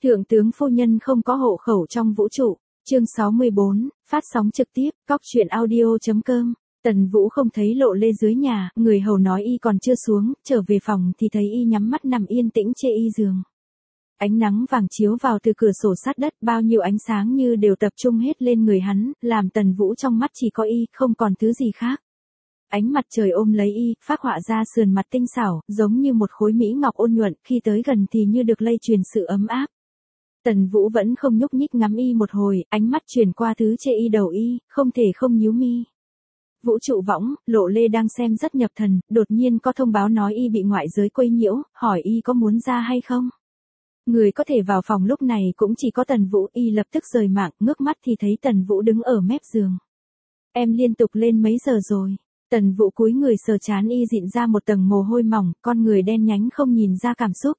Thượng tướng phu nhân không có hộ khẩu trong vũ trụ. Chương 64, phát sóng trực tiếp, cóc truyện audio.com. Tần Vũ không thấy Lộ Lê dưới nhà, người hầu nói y còn chưa xuống, trở về phòng thì thấy y nhắm mắt nằm yên tĩnh trên y giường. Ánh nắng vàng chiếu vào từ cửa sổ sát đất, bao nhiêu ánh sáng như đều tập trung hết lên người hắn, làm Tần Vũ trong mắt chỉ có y, không còn thứ gì khác. Ánh mặt trời ôm lấy y, phác họa ra sườn mặt tinh xảo, giống như một khối mỹ ngọc ôn nhuận, khi tới gần thì như được lây truyền sự ấm áp. Tần Vũ vẫn không nhúc nhích ngắm y một hồi, ánh mắt chuyển qua thứ trên y đầu y, không thể không nhíu mi. Vũ trụ võng, Lộ Lê đang xem rất nhập thần, đột nhiên có thông báo nói y bị ngoại giới quấy nhiễu, hỏi y có muốn ra hay không. Người có thể vào phòng lúc này cũng chỉ có Tần Vũ, y lập tức rời mạng, ngước mắt thì thấy Tần Vũ đứng ở mép giường. Em liên tục lên mấy giờ rồi. Tần Vũ cúi người sờ trán y dịn ra một tầng mồ hôi mỏng, con người đen nhánh không nhìn ra cảm xúc.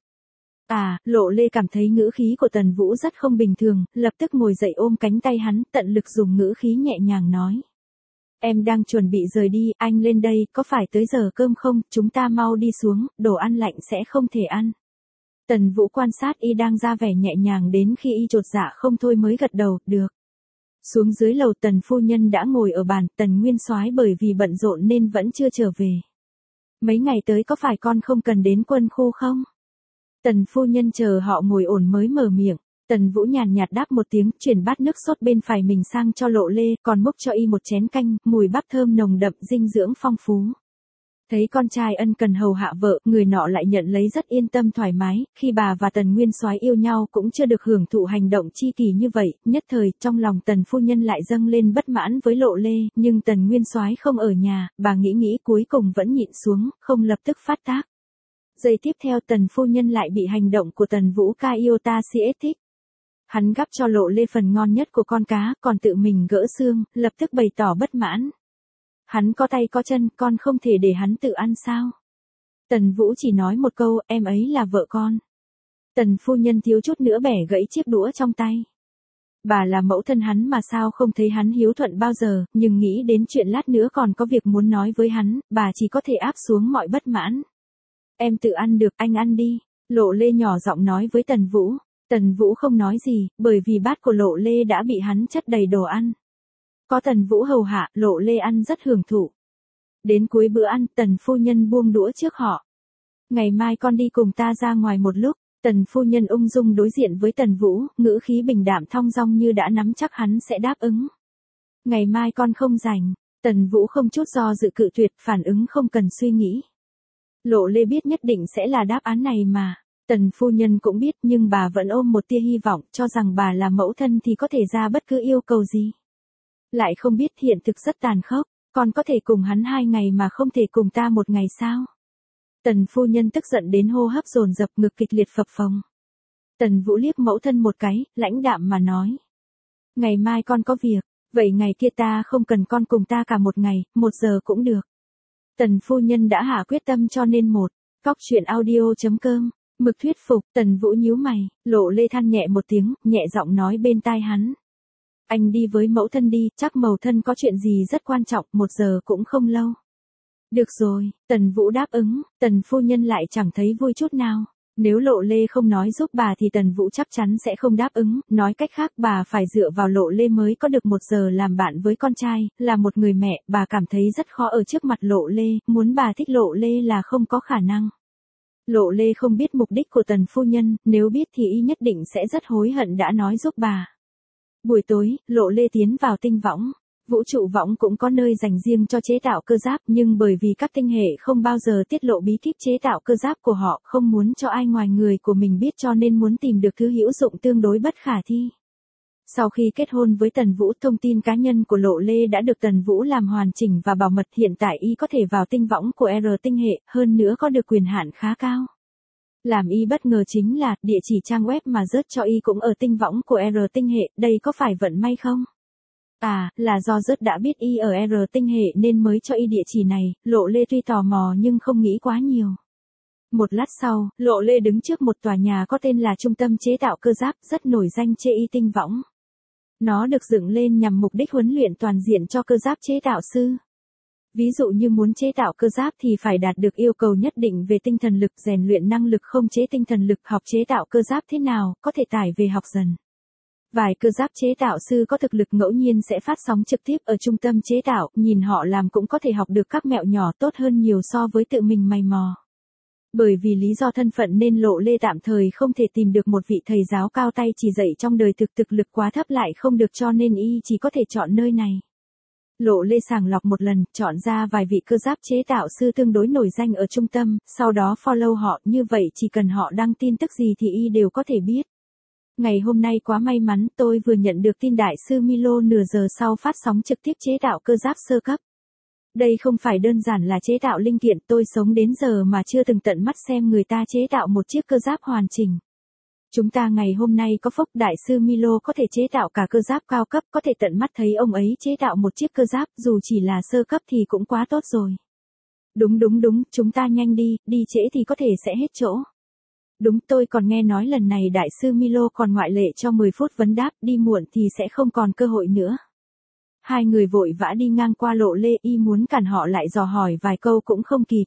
Lộ Lê cảm thấy ngữ khí của Tần Vũ rất không bình thường, lập tức ngồi dậy ôm cánh tay hắn, tận lực dùng ngữ khí nhẹ nhàng nói. Em đang chuẩn bị rời đi, anh lên đây, có phải tới giờ cơm không, chúng ta mau đi xuống, đồ ăn lạnh sẽ không thể ăn. Tần Vũ quan sát y đang ra vẻ nhẹ nhàng đến khi y chột dạ không thôi mới gật đầu, được. Xuống dưới lầu Tần phu nhân đã ngồi ở bàn, Tần Nguyên Soái bởi vì bận rộn nên vẫn chưa trở về. Mấy ngày tới có phải con không cần đến quân khu không? Tần phu nhân chờ họ ngồi ổn mới mở miệng. Tần Vũ nhàn nhạt đáp một tiếng, chuyển bát nước sốt bên phải mình sang cho Lộ Lê, còn múc cho y một chén canh, mùi bắp thơm nồng đậm, dinh dưỡng phong phú. Thấy con trai ân cần hầu hạ vợ, người nọ lại nhận lấy rất yên tâm thoải mái, khi bà và Tần Nguyên Soái yêu nhau cũng chưa được hưởng thụ hành động chi kỷ như vậy, nhất thời trong lòng Tần phu nhân lại dâng lên bất mãn với Lộ Lê, nhưng Tần Nguyên Soái không ở nhà, bà nghĩ cuối cùng vẫn nhịn xuống, không lập tức phát tác. Giây tiếp theo Tần phu nhân lại bị hành động của Tần Vũ ca yêu ta si thích. Hắn gắp cho Lộ Lê phần ngon nhất của con cá, còn tự mình gỡ xương, lập tức bày tỏ bất mãn. Hắn có tay có chân, con không thể để hắn tự ăn sao? Tần Vũ chỉ nói một câu, em ấy là vợ con. Tần phu nhân thiếu chút nữa bẻ gãy chiếc đũa trong tay. Bà là mẫu thân hắn mà sao không thấy hắn hiếu thuận bao giờ, nhưng nghĩ đến chuyện lát nữa còn có việc muốn nói với hắn, bà chỉ có thể áp xuống mọi bất mãn. Em tự ăn được, anh ăn đi. Lộ Lê nhỏ giọng nói với Tần Vũ. Tần Vũ không nói gì, bởi vì bát của Lộ Lê đã bị hắn chất đầy đồ ăn. Có Tần Vũ hầu hạ, Lộ Lê ăn rất hưởng thụ. Đến cuối bữa ăn, Tần phu nhân buông đũa trước họ. Ngày mai con đi cùng ta ra ngoài một lúc. Tần phu nhân ung dung đối diện với Tần Vũ, ngữ khí bình đạm thong dong như đã nắm chắc hắn sẽ đáp ứng. Ngày mai con không rảnh. Tần Vũ không chút do dự cự tuyệt, phản ứng không cần suy nghĩ. Lộ Lê biết nhất định sẽ là đáp án này mà. Tần phu nhân cũng biết, nhưng bà vẫn ôm một tia hy vọng, cho rằng bà là mẫu thân thì có thể ra bất cứ yêu cầu gì. Lại không biết hiện thực rất tàn khốc, con có thể cùng hắn 2 ngày mà không thể cùng ta 1 ngày sao? Tần phu nhân tức giận đến hô hấp dồn dập, ngực kịch liệt phập phồng. Tần Vũ liếc mẫu thân một cái, lãnh đạm mà nói. Ngày mai con có việc, vậy ngày kia ta không cần con cùng ta cả 1 ngày, 1 giờ cũng được. Tần phu nhân đã hạ quyết tâm cho nên cóc truyện audio.com. Mực thuyết phục, Tần Vũ nhíu mày, Lộ Lê than nhẹ một tiếng, nhẹ giọng nói bên tai hắn. Anh đi với mẫu thân đi, chắc mẫu thân có chuyện gì rất quan trọng, 1 giờ cũng không lâu. Được rồi, Tần Vũ đáp ứng, Tần phu nhân lại chẳng thấy vui chút nào. Nếu Lộ Lê không nói giúp bà thì Tần Vũ chắc chắn sẽ không đáp ứng, nói cách khác bà phải dựa vào Lộ Lê mới có được 1 giờ làm bạn với con trai, là một người mẹ, bà cảm thấy rất khó ở trước mặt Lộ Lê, muốn bà thích Lộ Lê là không có khả năng. Lộ Lê không biết mục đích của Tần phu nhân, nếu biết thì y nhất định sẽ rất hối hận đã nói giúp bà. Buổi tối, Lộ Lê tiến vào tinh võng. Vũ trụ võng cũng có nơi dành riêng cho chế tạo cơ giáp, nhưng bởi vì các tinh hệ không bao giờ tiết lộ bí kíp chế tạo cơ giáp của họ, không muốn cho ai ngoài người của mình biết cho nên muốn tìm được thứ hữu dụng tương đối bất khả thi. Sau khi kết hôn với Tần Vũ, thông tin cá nhân của Lộ Lê đã được Tần Vũ làm hoàn chỉnh và bảo mật, hiện tại y có thể vào tinh võng của R tinh hệ, hơn nữa có được quyền hạn khá cao. Làm y bất ngờ chính là, địa chỉ trang web mà rớt cho y cũng ở tinh võng của R tinh hệ, đây có phải vận may không? Là do rớt đã biết y ở R tinh hệ nên mới cho y địa chỉ này, Lộ Lê tuy tò mò nhưng không nghĩ quá nhiều. Một lát sau, Lộ Lê đứng trước một tòa nhà có tên là Trung tâm chế tạo cơ giáp, rất nổi danh trên y tinh võng. Nó được dựng lên nhằm mục đích huấn luyện toàn diện cho cơ giáp chế tạo sư. Ví dụ như muốn chế tạo cơ giáp thì phải đạt được yêu cầu nhất định về tinh thần lực, rèn luyện năng lực không chế tinh thần lực, học chế tạo cơ giáp thế nào, có thể tải về học dần. Vài cơ giáp chế tạo sư có thực lực ngẫu nhiên sẽ phát sóng trực tiếp ở trung tâm chế tạo, nhìn họ làm cũng có thể học được các mẹo nhỏ tốt hơn nhiều so với tự mình mày mò. Bởi vì lý do thân phận nên Lộ Lê tạm thời không thể tìm được một vị thầy giáo cao tay chỉ dạy trong đời, thực lực quá thấp lại không được, cho nên y chỉ có thể chọn nơi này. Lộ Lê sàng lọc một lần, chọn ra vài vị cơ giáp chế tạo sư tương đối nổi danh ở trung tâm, sau đó follow họ, như vậy chỉ cần họ đăng tin tức gì thì y đều có thể biết. Ngày hôm nay quá may mắn, tôi vừa nhận được tin đại sư Milo nửa giờ sau phát sóng trực tiếp chế tạo cơ giáp sơ cấp. Đây không phải đơn giản là chế tạo linh kiện, tôi sống đến giờ mà chưa từng tận mắt xem người ta chế tạo một chiếc cơ giáp hoàn chỉnh. Chúng ta ngày hôm nay có phúc đại sư Milo có thể chế tạo cả cơ giáp cao cấp, có thể tận mắt thấy ông ấy chế tạo một chiếc cơ giáp, dù chỉ là sơ cấp thì cũng quá tốt rồi. Đúng, chúng ta nhanh đi trễ thì có thể sẽ hết chỗ. Đúng, tôi còn nghe nói lần này đại sư Milo còn ngoại lệ cho 10 phút vấn đáp, đi muộn thì sẽ không còn cơ hội nữa. Hai người vội vã đi ngang qua Lộ Lê, y muốn cản họ lại dò hỏi vài câu cũng không kịp.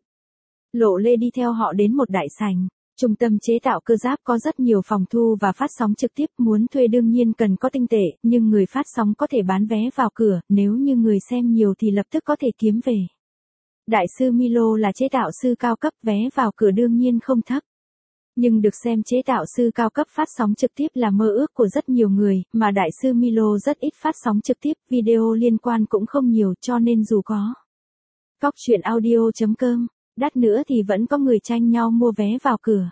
Lộ Lê đi theo họ đến một đại sảnh. Trung tâm chế tạo cơ giáp có rất nhiều phòng thu và phát sóng trực tiếp, muốn thuê đương nhiên cần có tinh tệ, nhưng người phát sóng có thể bán vé vào cửa, nếu như người xem nhiều thì lập tức có thể kiếm về. Đại sư Milo là chế tạo sư cao cấp, vé vào cửa đương nhiên không thấp. Nhưng được xem chế tạo sư cao cấp phát sóng trực tiếp là mơ ước của rất nhiều người, mà đại sư Milo rất ít phát sóng trực tiếp, video liên quan cũng không nhiều, cho nên dù có Cóc Truyện Audio.com đắt nữa thì vẫn có người tranh nhau mua vé vào cửa.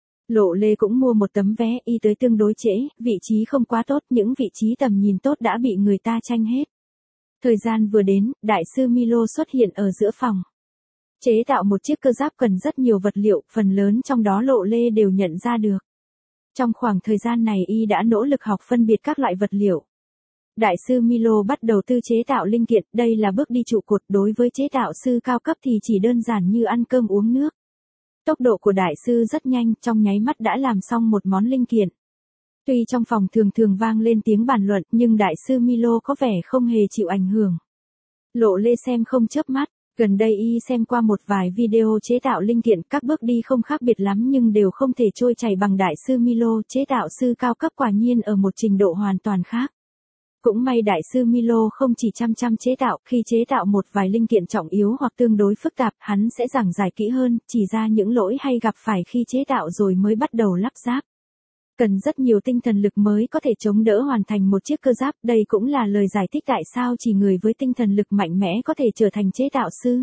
Lộ Lê cũng mua một tấm vé, y tới tương đối trễ, vị trí không quá tốt, những vị trí tầm nhìn tốt đã bị người ta tranh hết. Thời gian vừa đến, đại sư Milo xuất hiện ở giữa phòng. Chế tạo một chiếc cơ giáp cần rất nhiều vật liệu, phần lớn trong đó Lộ Lê đều nhận ra được. Trong khoảng thời gian này y đã nỗ lực học phân biệt các loại vật liệu. Đại sư Milo bắt đầu tư chế tạo linh kiện, đây là bước đi trụ cột, đối với chế tạo sư cao cấp thì chỉ đơn giản như ăn cơm uống nước. Tốc độ của đại sư rất nhanh, trong nháy mắt đã làm xong một món linh kiện. Tuy trong phòng thường vang lên tiếng bàn luận, nhưng đại sư Milo có vẻ không hề chịu ảnh hưởng. Lộ Lê xem không chớp mắt, gần đây y xem qua một vài video chế tạo linh kiện, các bước đi không khác biệt lắm nhưng đều không thể trôi chảy bằng đại sư Milo, chế tạo sư cao cấp quả nhiên ở một trình độ hoàn toàn khác. Cũng may đại sư Milo không chỉ chăm chế tạo, khi chế tạo một vài linh kiện trọng yếu hoặc tương đối phức tạp, hắn sẽ giảng giải kỹ hơn, chỉ ra những lỗi hay gặp phải khi chế tạo rồi mới bắt đầu lắp ráp. Cần rất nhiều tinh thần lực mới có thể chống đỡ hoàn thành một chiếc cơ giáp, đây cũng là lời giải thích tại sao chỉ người với tinh thần lực mạnh mẽ có thể trở thành chế tạo sư.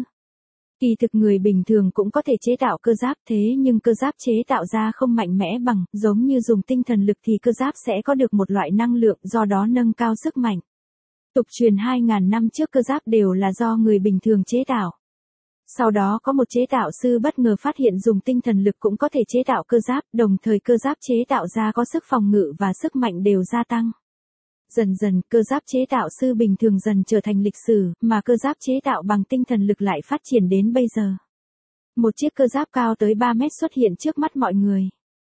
Kỳ thực người bình thường cũng có thể chế tạo cơ giáp, thế nhưng cơ giáp chế tạo ra không mạnh mẽ bằng, giống như dùng tinh thần lực thì cơ giáp sẽ có được một loại năng lượng, do đó nâng cao sức mạnh. Tục truyền 2.000 năm trước cơ giáp đều là do người bình thường chế tạo. Sau đó có một chế tạo sư bất ngờ phát hiện dùng tinh thần lực cũng có thể chế tạo cơ giáp, đồng thời cơ giáp chế tạo ra có sức phòng ngự và sức mạnh đều gia tăng. Dần dần, cơ giáp chế tạo sư bình thường dần trở thành lịch sử, mà cơ giáp chế tạo bằng tinh thần lực lại phát triển đến bây giờ. Một chiếc cơ giáp cao tới 3 mét xuất hiện trước mắt mọi người.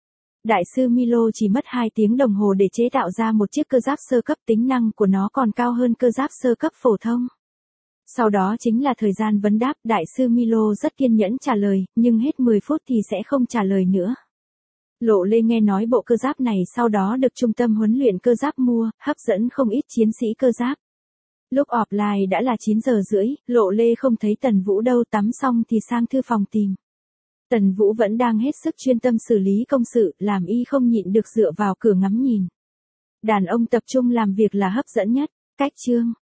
Đại sư Milo chỉ mất 2 tiếng đồng hồ để chế tạo ra một chiếc cơ giáp sơ cấp, tính năng của nó còn cao hơn cơ giáp sơ cấp phổ thông. Sau đó chính là thời gian vấn đáp, đại sư Milo rất kiên nhẫn trả lời, nhưng hết 10 phút thì sẽ không trả lời nữa. Lộ Lê nghe nói bộ cơ giáp này sau đó được trung tâm huấn luyện cơ giáp mua, hấp dẫn không ít chiến sĩ cơ giáp. Lúc offline đã là 9 giờ rưỡi, Lộ Lê không thấy Tần Vũ đâu, tắm xong thì sang thư phòng tìm. Tần Vũ vẫn đang hết sức chuyên tâm xử lý công sự, làm y không nhịn được dựa vào cửa ngắm nhìn. Đàn ông tập trung làm việc là hấp dẫn nhất. Cách chương